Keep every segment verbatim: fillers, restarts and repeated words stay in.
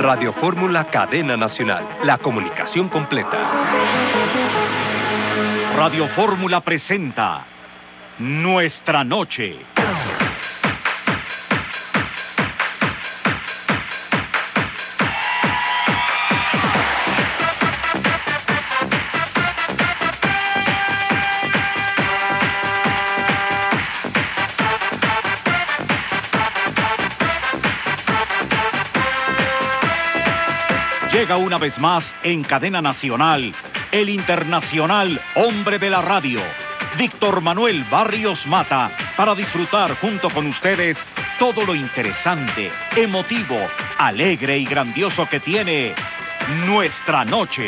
Radio Fórmula Cadena Nacional, la comunicación completa. Radio Fórmula presenta Nuestra Noche. Llega una vez más en Cadena Nacional, el internacional hombre de la radio, Víctor Manuel Barrios Mata, para disfrutar junto con ustedes todo lo interesante, emotivo, alegre y grandioso que tiene Nuestra Noche.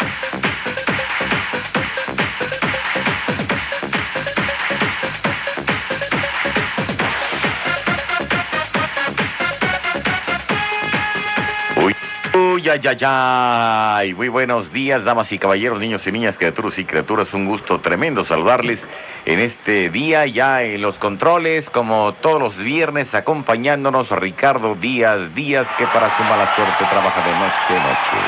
Uy, ay, ay, ay. Muy buenos días, damas y caballeros, niños y niñas, criaturas y criaturas. Un gusto tremendo saludarles en este día, ya en los controles, como todos los viernes, acompañándonos Ricardo Díaz Díaz, que para su mala suerte trabaja de noche, noche.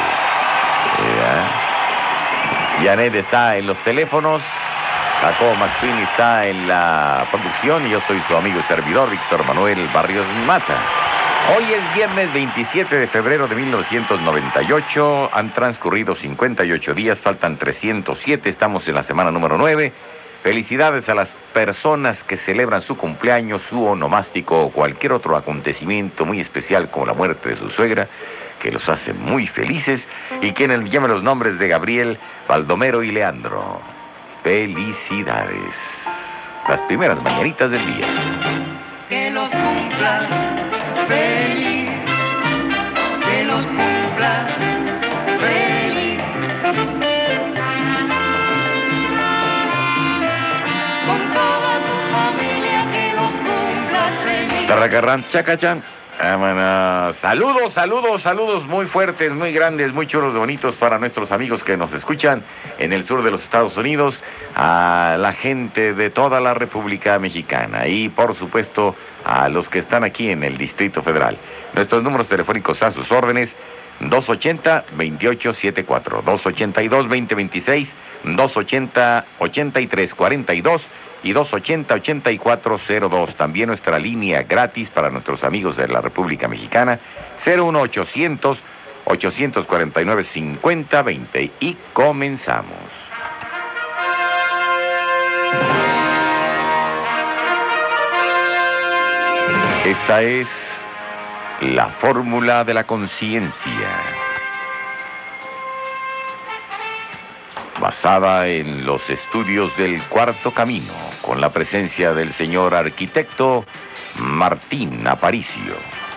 ¿Eh? Janet está en los teléfonos, Jacobo Maxwini está en la producción, y yo soy su amigo y servidor, Víctor Manuel Barrios Mata. Hoy es viernes veintisiete de febrero de mil novecientos noventa y ocho, han transcurrido cincuenta y ocho días, faltan trescientos siete, estamos en la semana número nueve. Felicidades a las personas que celebran su cumpleaños, su onomástico o cualquier otro acontecimiento muy especial como la muerte de su suegra, que los hace muy felices, y quienes llaman los nombres de Gabriel, Baldomero y Leandro. Felicidades. Las primeras mañanitas del día. Que los cumplas feliz, que los cumplas feliz, con toda tu familia, que los cumplas feliz. Tarracarrán, chacachán. Vámonos. Saludos, saludos, saludos muy fuertes, muy grandes, muy chulos, bonitos para nuestros amigos que nos escuchan en el sur de los Estados Unidos, a la gente de toda la República Mexicana y, por supuesto, a los que están aquí en el Distrito Federal. Nuestros números telefónicos a sus órdenes: dos ochenta, veintiocho setenta y cuatro, dos ochenta y dos, veinte veintiséis, dos ochenta, ochenta y tres cuarenta y dos y dos ochenta, ochenta y cuatro cero dos. También nuestra línea gratis para nuestros amigos de la República Mexicana, cero uno ochocientos, ochocientos cuarenta y nueve, cincuenta veinte. Y comenzamos. Esta es la fórmula de la conciencia, basada en los estudios del Cuarto Camino, con la presencia del señor arquitecto Martín Aparicio.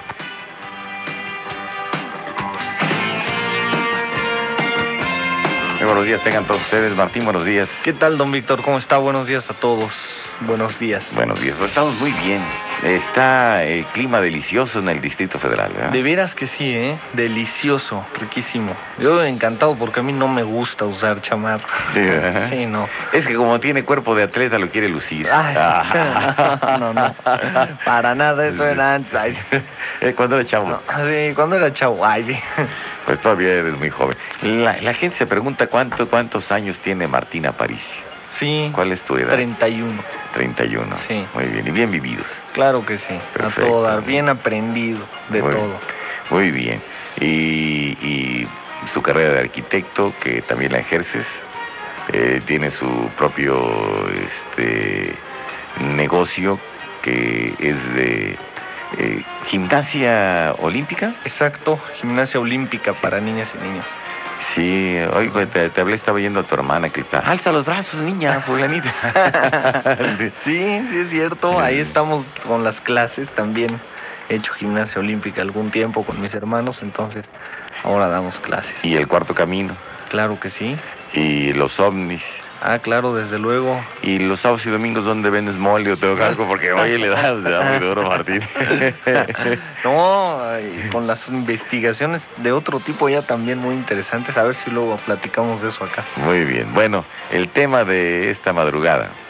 Muy buenos días tengan todos ustedes. Martín, buenos días. ¿Qué tal, don Víctor? ¿Cómo está? Buenos días a todos. Buenos días. Buenos días. Estamos muy bien. Está el clima delicioso en el Distrito Federal, ¿verdad? De veras que sí, ¿eh? Delicioso, riquísimo. Yo encantado porque a mí no me gusta usar chamarra. Sí, ¿verdad? Sí, no. Es que como tiene cuerpo de atleta lo quiere lucir. Ay, no, no, no. Para nada, eso era antes. Ay. ¿Cuándo era chavo? No, sí, cuando era chavo. Ay, sí. Pues todavía eres muy joven. La, la gente se pregunta cuánto, cuántos años tiene Martín Aparicio. Sí. ¿Cuál es tu edad? treinta y uno. treinta y uno. Sí. Muy bien, y bien vividos. Claro que sí. Perfecto. A todo dar, bien aprendido de muy, todo. Muy bien. Y, y su carrera de arquitecto, que también la ejerces, eh, tiene su propio este, negocio, que es de eh, gimnasia olímpica. Exacto, gimnasia olímpica para niñas y niños. Sí, hoy te, te hablé, estaba yendo a tu hermana que está, alza los brazos, niña, fulanita. Sí, sí es cierto, ahí estamos con las clases también. He hecho gimnasia olímpica algún tiempo con mis hermanos, entonces ahora damos clases. ¿Y el Cuarto Camino? Claro que sí. ¿Y los ovnis? Ah, claro, desde luego. ¿Y los sábados y domingos dónde vendes mole o tengo algo? Porque oye, le das, le da muy duro, Martín. No, y con las investigaciones de otro tipo ya también muy interesantes. A ver si luego platicamos de eso acá. Muy bien. Bueno, el tema de esta madrugada.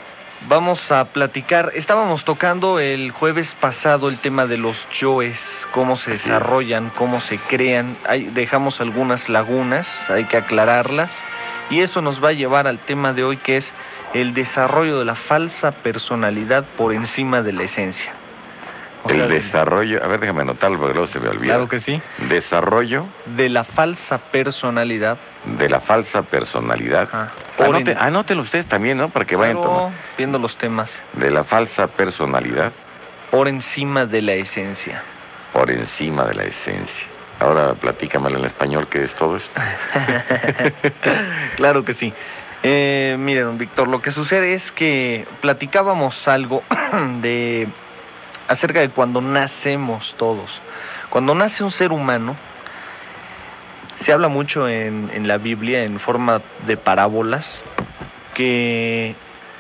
Vamos a platicar, estábamos tocando el jueves pasado el tema de los yoes, cómo se Así desarrollan, cómo se crean, hay, dejamos algunas lagunas, hay que aclararlas, y eso nos va a llevar al tema de hoy, que es el desarrollo de la falsa personalidad por encima de la esencia. O El sea, de- desarrollo, a ver, déjame anotarlo porque luego se me olvida. Claro que sí. Desarrollo De la falsa personalidad. de la falsa personalidad. Ajá. Por Anote, en- anótenlo ustedes también, ¿no? Para que vayan Claro, tomando. viendo los temas, De la falsa personalidad por encima de la esencia. por encima de la esencia. Ahora platícamelo en español, ¿qué es todo esto? Claro que sí. Eh, mire, don Víctor, lo que sucede es que platicábamos algo de acerca de cuando nacemos todos. Cuando nace un ser humano, se habla mucho en, en la Biblia en forma de parábolas, que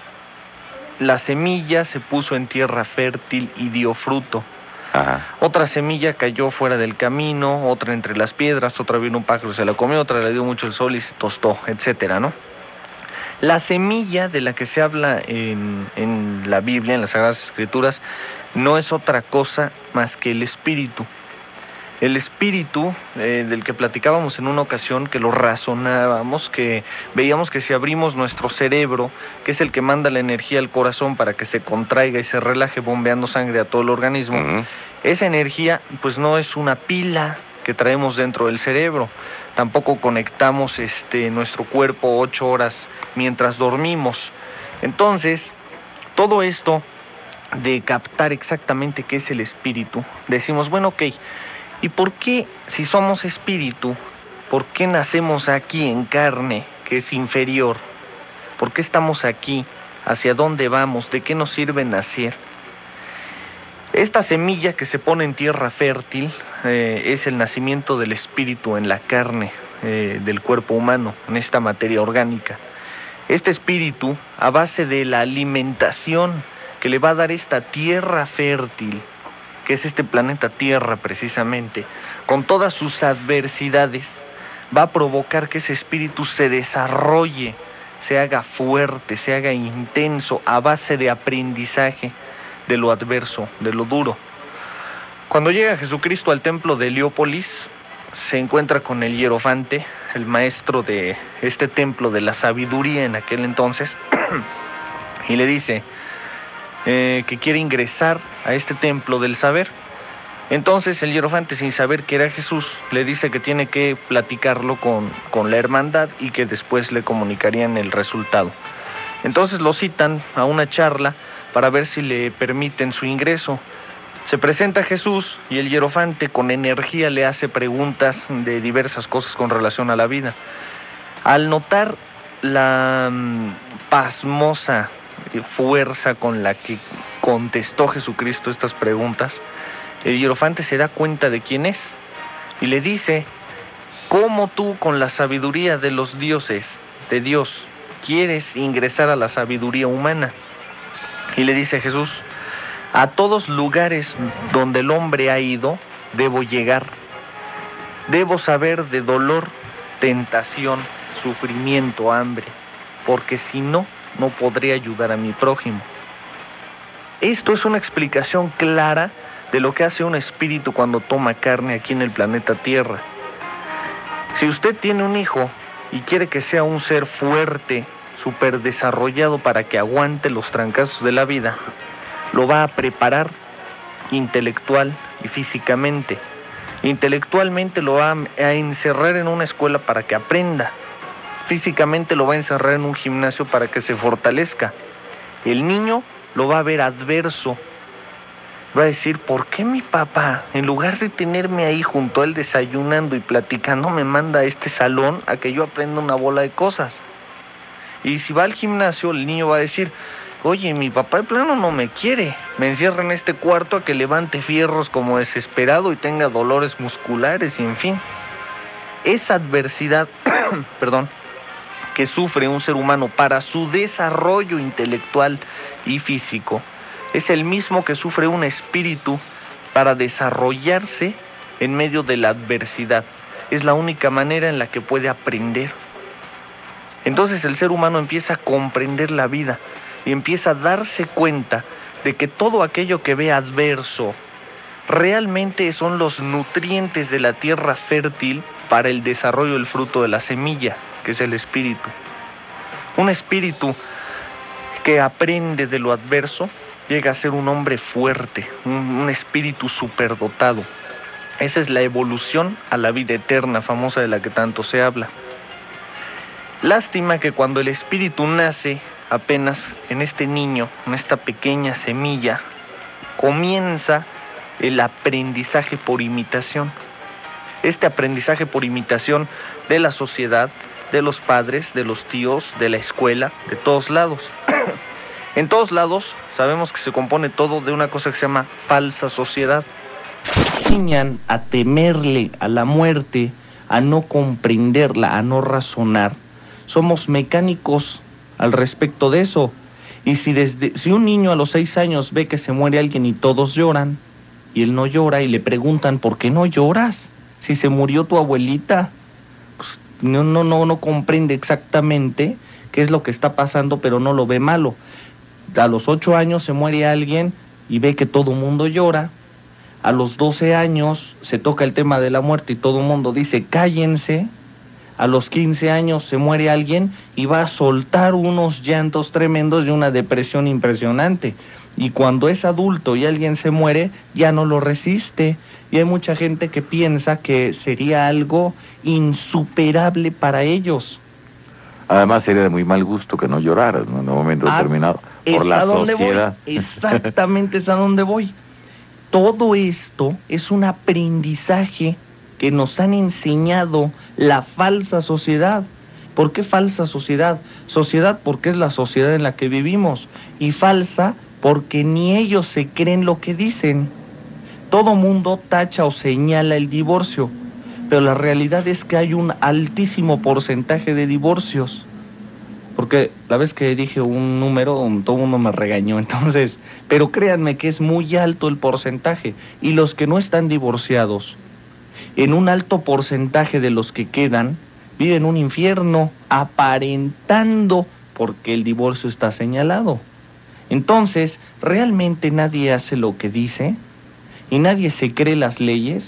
la semilla se puso en tierra fértil y dio fruto. Ajá. Otra semilla cayó fuera del camino, otra entre las piedras, otra vino un pájaro, se la comió, otra le dio mucho el sol y se tostó, etcétera, ¿no? La semilla de la que se habla en, en la Biblia, en las Sagradas Escrituras, no es otra cosa más que el espíritu. El espíritu eh, del que platicábamos en una ocasión, que lo razonábamos, que veíamos que si abrimos nuestro cerebro, que es el que manda la energía al corazón para que se contraiga y se relaje bombeando sangre a todo el organismo, Ujú. esa energía pues no es una pila que traemos dentro del cerebro, tampoco conectamos este nuestro cuerpo ocho horas mientras dormimos. Entonces, todo esto de captar exactamente qué es el espíritu, decimos, bueno, ok, ¿y por qué, si somos espíritu, por qué nacemos aquí en carne, que es inferior? ¿Por qué estamos aquí? ¿Hacia dónde vamos? ¿De qué nos sirve nacer? Esta semilla que se pone en tierra fértil eh, es el nacimiento del espíritu en la carne eh, del cuerpo humano, en esta materia orgánica. Este espíritu, a base de la alimentación que le va a dar esta tierra fértil, que es este planeta Tierra precisamente, con todas sus adversidades, va a provocar que ese espíritu se desarrolle, se haga fuerte, se haga intenso, a base de aprendizaje de lo adverso, de lo duro. Cuando llega Jesucristo al templo de Heliópolis, se encuentra con el hierofante, el maestro de este templo de la sabiduría en aquel entonces, y le dice eh, que quiere ingresar a este templo del saber. Entonces el hierofante, sin saber que era Jesús, le dice que tiene que platicarlo con, con la hermandad y que después le comunicarían el resultado. Entonces lo citan a una charla para ver si le permiten su ingreso. Se presenta Jesús y el hierofante con energía le hace preguntas de diversas cosas con relación a la vida. Al notar la mm, pasmosa fuerza con la que contestó Jesucristo estas preguntas, el hierofante se da cuenta de quién es y le dice: ¿cómo tú, con la sabiduría de los dioses, de Dios, quieres ingresar a la sabiduría humana? Y le dice Jesús: a todos lugares donde el hombre ha ido, debo llegar. Debo saber de dolor, tentación, sufrimiento, hambre, porque si no, no podré ayudar a mi prójimo. Esto es una explicación clara de lo que hace un espíritu cuando toma carne aquí en el planeta Tierra. Si usted tiene un hijo y quiere que sea un ser fuerte, súper desarrollado para que aguante los trancazos de la vida, lo va a preparar intelectual y físicamente. Intelectualmente lo va a encerrar en una escuela para que aprenda. Físicamente lo va a encerrar en un gimnasio para que se fortalezca. El niño lo va a ver adverso. Va a decir: ¿por qué mi papá, en lugar de tenerme ahí junto a él desayunando y platicando, me manda a este salón a que yo aprenda una bola de cosas? Y si va al gimnasio, el niño va a decir: oye, mi papá de plano no me quiere, me encierra en este cuarto a que levante fierros como desesperado y tenga dolores musculares y en fin. Esa adversidad, perdón, que sufre un ser humano para su desarrollo intelectual y físico, es el mismo que sufre un espíritu para desarrollarse en medio de la adversidad. Es la única manera en la que puede aprender. Entonces el ser humano empieza a comprender la vida y empieza a darse cuenta de que todo aquello que ve adverso realmente son los nutrientes de la tierra fértil para el desarrollo del fruto de la semilla, que es el espíritu. Un espíritu que aprende de lo adverso llega a ser un hombre fuerte, un, un espíritu superdotado. Esa es la evolución a la vida eterna, famosa de la que tanto se habla. Lástima que cuando el espíritu nace apenas en este niño, en esta pequeña semilla, comienza el aprendizaje por imitación. Este aprendizaje por imitación de la sociedad, de los padres, de los tíos, de la escuela, de todos lados. En todos lados sabemos que se compone todo de una cosa que se llama falsa sociedad. Enseñan a temerle a la muerte, a no comprenderla, a no razonar. Somos mecánicos al respecto de eso. Y si, desde, si un niño a los seis años ve que se muere alguien y todos lloran, y él no llora, y le preguntan, ¿por qué no lloras? Si se murió tu abuelita. Pues no, no, no, no comprende exactamente qué es lo que está pasando, pero no lo ve malo. A los ocho años se muere alguien y ve que todo el mundo llora. A los doce años se toca el tema de la muerte y todo el mundo dice, cállense. A los quince años se muere alguien y va a soltar unos llantos tremendos y una depresión impresionante. Y cuando es adulto y alguien se muere, ya no lo resiste. Y hay mucha gente que piensa que sería algo insuperable para ellos. Además sería de muy mal gusto que no lloraras, ¿no? En un momento Ah, determinado. Es Por la a donde sociedad. voy. Exactamente es a donde voy. Todo esto es un aprendizaje que nos han enseñado la falsa sociedad. ¿Por qué falsa sociedad? Sociedad porque es la sociedad en la que vivimos. Y falsa porque ni ellos se creen lo que dicen. Todo mundo tacha o señala el divorcio, pero la realidad es que hay un altísimo porcentaje de divorcios. Porque la vez que dije un número, todo el mundo me regañó, entonces, pero créanme que es muy alto el porcentaje. Y los que no están divorciados, en un alto porcentaje de los que quedan, viven un infierno aparentando porque el divorcio está señalado. Entonces, ¿realmente nadie hace lo que dice? ¿Y nadie se cree las leyes?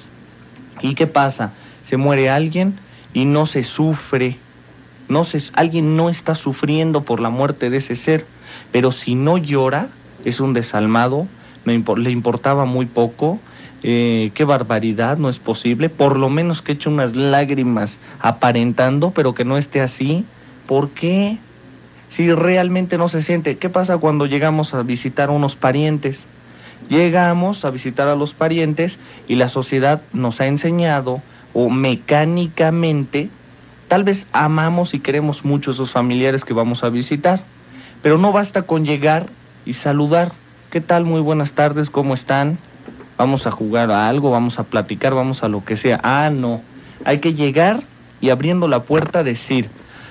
¿Y qué pasa? Se muere alguien y no se sufre. No se, alguien no está sufriendo por la muerte de ese ser. Pero si no llora, es un desalmado, no impo- le importaba muy poco. Eh, qué barbaridad, no es posible. Por lo menos que eche unas lágrimas aparentando, pero que no esté así. ¿Por qué? Si realmente no se siente. ¿Qué pasa cuando llegamos a visitar a unos parientes? Llegamos a visitar a los parientes y la sociedad nos ha enseñado, o mecánicamente, tal vez amamos y queremos mucho a esos familiares que vamos a visitar, pero no basta con llegar y saludar. ¿Qué tal? Muy buenas tardes, ¿cómo están? Vamos a jugar a algo, vamos a platicar, vamos a lo que sea. Ah, no. Hay que llegar y abriendo la puerta decir,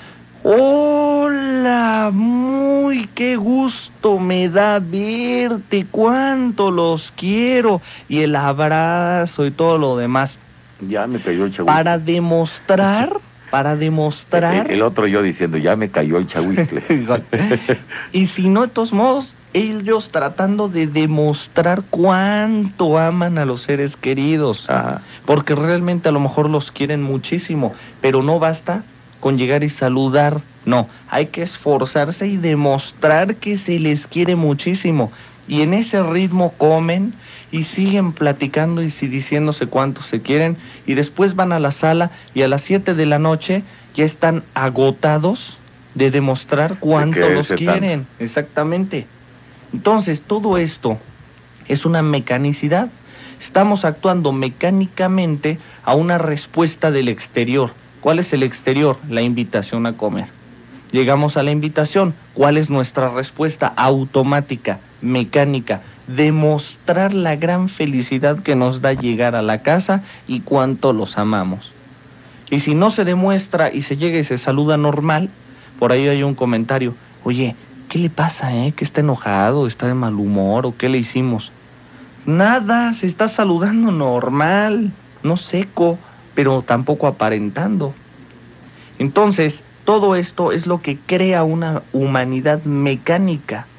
hola, muy qué gusto me da verte, cuánto los quiero, y el abrazo y todo lo demás. Ya me cayó el chagüiste. Para demostrar, para demostrar... El, el otro yo diciendo, ya me cayó el chagüiste. Y si no, de todos modos, ellos tratando de demostrar cuánto aman a los seres queridos. Ajá. Porque realmente a lo mejor los quieren muchísimo, pero no basta con llegar y saludar. No, hay que esforzarse y demostrar que se les quiere muchísimo. Y en ese ritmo comen y siguen platicando y si diciéndose cuánto se quieren. Y después van a la sala y a las siete de la noche ya están agotados de demostrar cuánto ¿De qué los se quieren. Tanto? Exactamente. Entonces, todo esto es una mecanicidad. Estamos actuando mecánicamente a una respuesta del exterior. ¿Cuál es el exterior? La invitación a comer. Llegamos a la invitación. ¿Cuál es nuestra respuesta? Automática, mecánica. Demostrar la gran felicidad que nos da llegar a la casa y cuánto los amamos. Y si no se demuestra y se llega y se saluda normal, por ahí hay un comentario. Oye, ¿qué le pasa, eh? ¿Que está enojado, está de mal humor o qué le hicimos? Nada, se está saludando normal, no seco, pero tampoco aparentando. Entonces, todo esto es lo que crea una humanidad mecánica,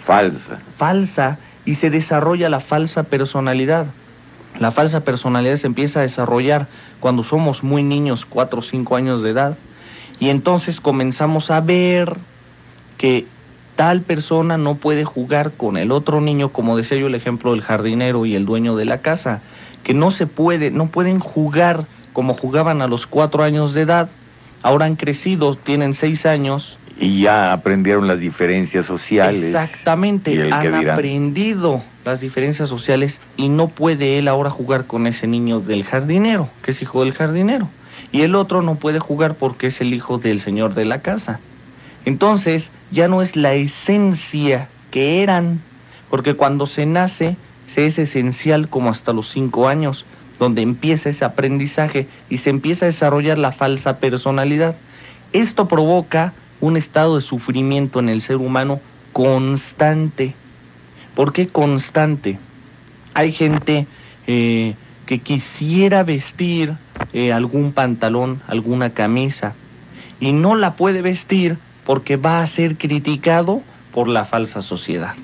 Falsa. Falsa, y se desarrolla la falsa personalidad. La falsa personalidad se empieza a desarrollar cuando somos muy niños, cuatro o cinco años de edad, y entonces comenzamos a ver que tal persona no puede jugar con el otro niño, como decía yo el ejemplo del jardinero y el dueño de la casa, que no se puede, no pueden jugar como jugaban a los cuatro años de edad. Ahora han crecido, tienen seis años. Y ya aprendieron las diferencias sociales. Exactamente, han aprendido las diferencias sociales y no puede él ahora jugar con ese niño del jardinero, que es hijo del jardinero. Y el otro no puede jugar porque es el hijo del señor de la casa. Entonces, ya no es la esencia que eran, porque cuando se nace, se es esencial como hasta los cinco años, donde empieza ese aprendizaje y se empieza a desarrollar la falsa personalidad. Esto provoca un estado de sufrimiento en el ser humano constante. ¿Por qué constante? Hay gente eh, que quisiera vestir eh, algún pantalón, alguna camisa, y no la puede vestir porque va a ser criticado por la falsa sociedad.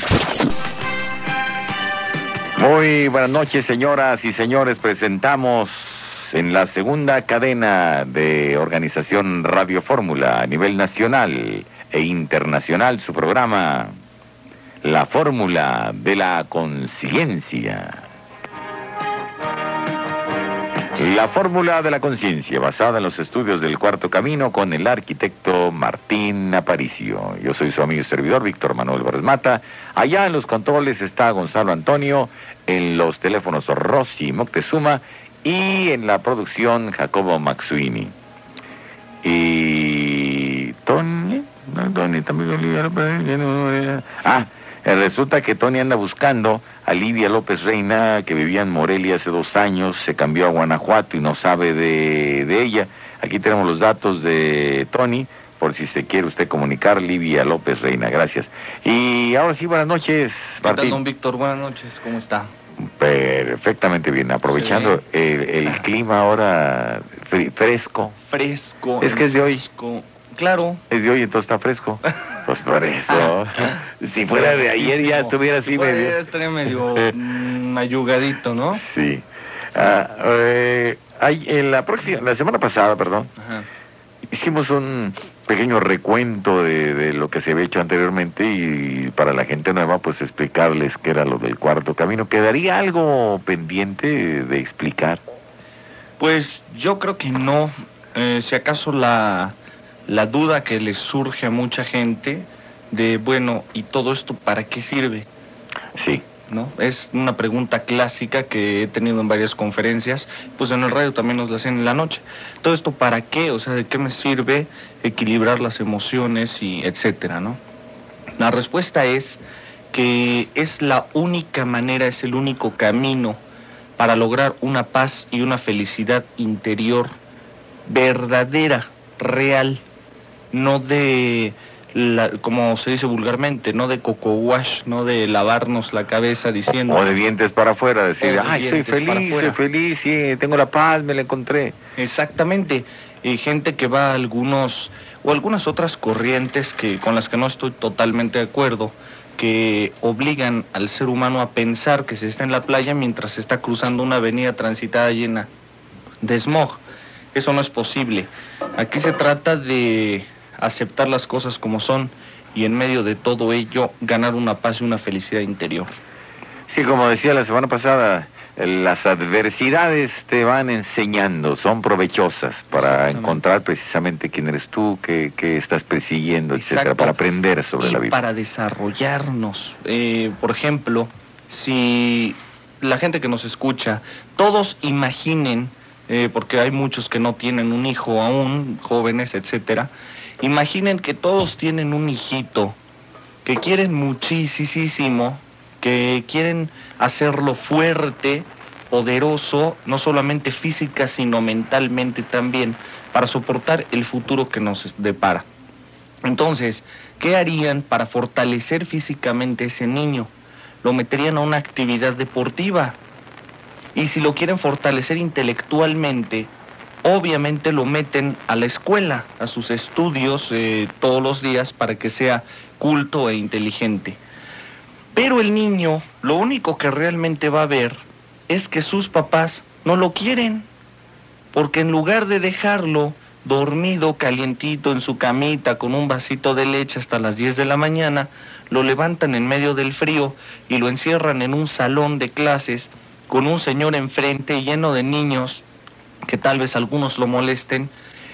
Muy buenas noches, señoras y señores. Presentamos en la segunda cadena de organización Radio Fórmula a nivel nacional e internacional su programa La Fórmula de la Conciencia. La Fórmula de la Conciencia, basada en los estudios del Cuarto Camino con el arquitecto Martín Aparicio. Yo soy su amigo y servidor, Víctor Manuel Barrios Mata. Allá en los controles está Gonzalo Antonio, en los teléfonos Rossi Moctezuma y en la producción Jacobo Maxuini. Y... Tony... No, Tony también... Ah... Resulta que Tony anda buscando a Lidia López Reina, que vivía en Morelia hace dos años, se cambió a Guanajuato y no sabe de, de ella. Aquí tenemos los datos de Tony, por si se quiere usted comunicar, Lidia López Reina, gracias. Y ahora sí, buenas noches, Martín. ¿Qué tal, don Víctor? Buenas noches, ¿cómo está? Perfectamente bien, aprovechando sí. el, el clima ahora fresco. Fresco. Es que es de hoy. Fresco. Claro. Es de hoy, entonces está fresco. Pues por eso. Si fuera de ayer ya estuviera así si medio. Ya estaría medio mm, ayugadito, ¿no? Sí. Ah, eh, hay, en la próxima, la semana pasada, perdón, Ajá. hicimos un pequeño recuento de, de lo que se había hecho anteriormente y para la gente nueva, pues explicarles qué era lo del Cuarto Camino. ¿Quedaría algo pendiente de explicar? Pues yo creo que no. Eh, si acaso la... La duda que les surge a mucha gente de, bueno, ¿y todo esto para qué sirve? Sí. ¿No? Es una pregunta clásica que he tenido en varias conferencias, pues en el radio también nos la hacen en la noche. ¿Todo esto para qué? O sea, ¿de qué me sirve equilibrar las emociones y etcétera, ¿no? La respuesta es que es la única manera, es el único camino para lograr una paz y una felicidad interior verdadera, real. No de, la, como se dice vulgarmente, no de coco wash, no de lavarnos la cabeza diciendo... O de dientes para afuera, decir, ay, soy feliz, soy feliz, sí, tengo la paz, me la encontré. Exactamente. Y gente que va a algunos, o algunas otras corrientes que con las que no estoy totalmente de acuerdo, que obligan al ser humano a pensar que se está en la playa mientras se está cruzando una avenida transitada llena de smog. Eso no es posible. Aquí se trata de aceptar las cosas como son y en medio de todo ello ganar una paz y una felicidad interior. Sí, como decía la semana pasada, las adversidades te van enseñando, son provechosas para encontrar precisamente quién eres tú, qué, qué estás persiguiendo, etcétera, para aprender sobre y la vida. Para desarrollarnos. Eh, por ejemplo, si la gente que nos escucha, todos imaginen, Eh, porque hay muchos que no tienen un hijo aún, jóvenes, etcétera. Imaginen que todos tienen un hijito, que quieren muchísimo, que quieren hacerlo fuerte, poderoso, no solamente física, sino mentalmente también, para soportar el futuro que nos depara. Entonces, ¿qué harían para fortalecer físicamente a ese niño? Lo meterían a una actividad deportiva. Y si lo quieren fortalecer intelectualmente, obviamente lo meten a la escuela, a sus estudios eh, todos los días para que sea culto e inteligente. Pero el niño, lo único que realmente va a ver es que sus papás no lo quieren, porque en lugar de dejarlo dormido, calientito, en su camita, con un vasito de leche hasta las diez de la mañana, lo levantan en medio del frío y lo encierran en un salón de clases con un señor enfrente lleno de niños, que tal vez algunos lo molesten,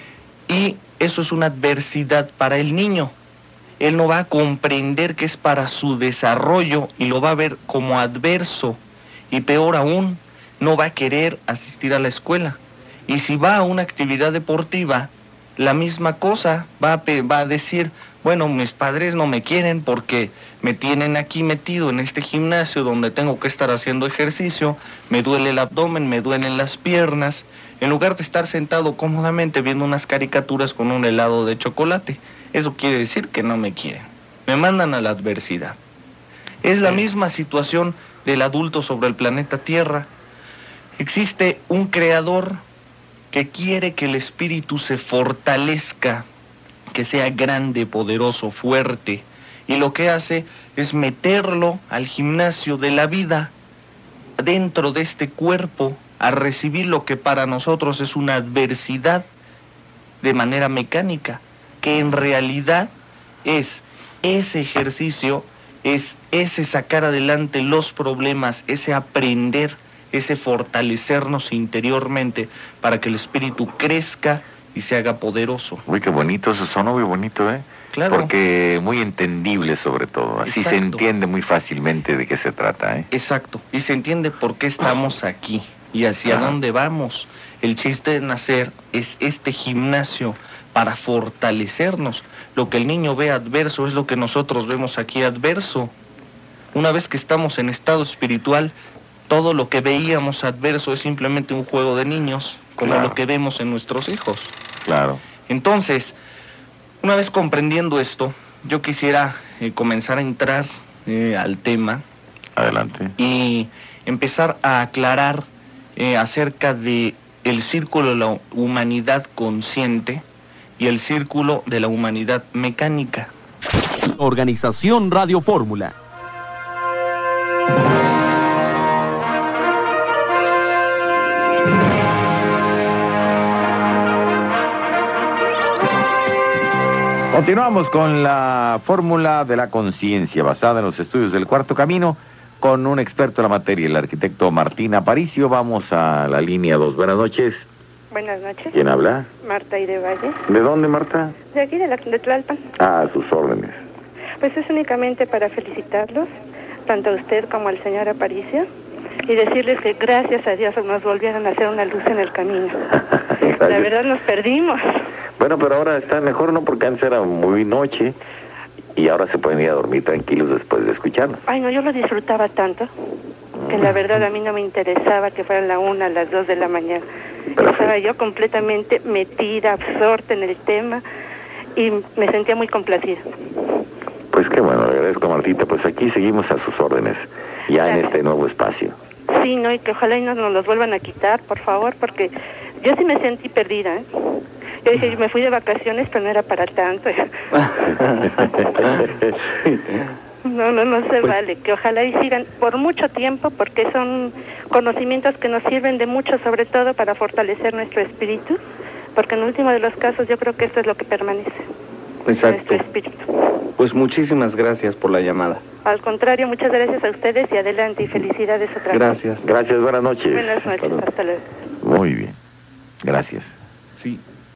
y eso es una adversidad para el niño. Él no va a comprender que es para su desarrollo y lo va a ver como adverso, y peor aún, no va a querer asistir a la escuela. Y si va a una actividad deportiva, la misma cosa, va a, va a decir, bueno, mis padres no me quieren porque me tienen aquí metido en este gimnasio donde tengo que estar haciendo ejercicio, me duele el abdomen, me duelen las piernas, en lugar de estar sentado cómodamente viendo unas caricaturas con un helado de chocolate. Eso quiere decir que no me quieren, me mandan a la adversidad. Es la misma situación del adulto sobre el planeta Tierra. Existe un creador que quiere que el espíritu se fortalezca, que sea grande, poderoso, fuerte, y lo que hace es meterlo al gimnasio de la vida, dentro de este cuerpo, a recibir lo que para nosotros es una adversidad de manera mecánica, que en realidad es ese ejercicio, es ese sacar adelante los problemas, ese aprender, ese fortalecernos interiormente para que el espíritu crezca y se haga poderoso. Uy, qué bonito, eso sonó muy bonito, ¿eh? Claro. Porque muy entendible sobre todo, así Exacto. se entiende muy fácilmente de qué se trata, ¿eh? Exacto, y se entiende por qué estamos aquí y hacia Ajá. dónde vamos. El chiste de nacer es este gimnasio para fortalecernos. Lo que el niño ve adverso es lo que nosotros vemos aquí adverso. Una vez que estamos en estado espiritual, todo lo que veíamos adverso es simplemente un juego de niños, como Claro. lo que vemos en nuestros hijos. Claro. Entonces, una vez comprendiendo esto, yo quisiera eh, comenzar a entrar eh, al tema Adelante. y empezar a aclarar eh, acerca de el círculo de la humanidad consciente y el círculo de la humanidad mecánica. Organización Radio Fórmula. Continuamos con la fórmula de la conciencia basada en los estudios del Cuarto Camino con un experto en la materia, el arquitecto Martín Aparicio. Vamos a la línea dos. Buenas noches. Buenas noches. ¿Quién habla? Marta Ide Valle. ¿De dónde, Marta? De aquí, de, la, de Tlalpan. Ah, a sus órdenes. Pues es únicamente para felicitarlos, tanto a usted como al señor Aparicio, y decirles que gracias a Dios nos volvieron a hacer una luz en el camino. La verdad nos perdimos. Bueno, pero ahora está mejor, ¿no? Porque antes era muy noche y ahora se pueden ir a dormir tranquilos después de escucharnos. Ay, no, yo lo disfrutaba tanto, que la verdad a mí no me interesaba que fueran la una, las dos de la mañana. Perfecto. Estaba yo completamente metida, absorta en el tema, y me sentía muy complacida. Pues qué bueno, le agradezco, Martita. Pues aquí seguimos a sus órdenes, ya en Gracias. este nuevo espacio. Sí, no, y que ojalá y no nos los vuelvan a quitar, por favor, porque yo sí me sentí perdida, ¿eh? Yo dije, yo me fui de vacaciones, pero no era para tanto. No, no, no se vale. Que ojalá y sigan por mucho tiempo, porque son conocimientos que nos sirven de mucho, sobre todo para fortalecer nuestro espíritu, porque en el último de los casos yo creo que esto es lo que permanece. Exacto. Nuestro espíritu. Pues muchísimas gracias por la llamada. Al contrario, muchas gracias a ustedes y adelante, y felicidades otra vez. Gracias. Gracias, buenas noches. Buenas noches, hasta luego. Muy bien, gracias. Sí.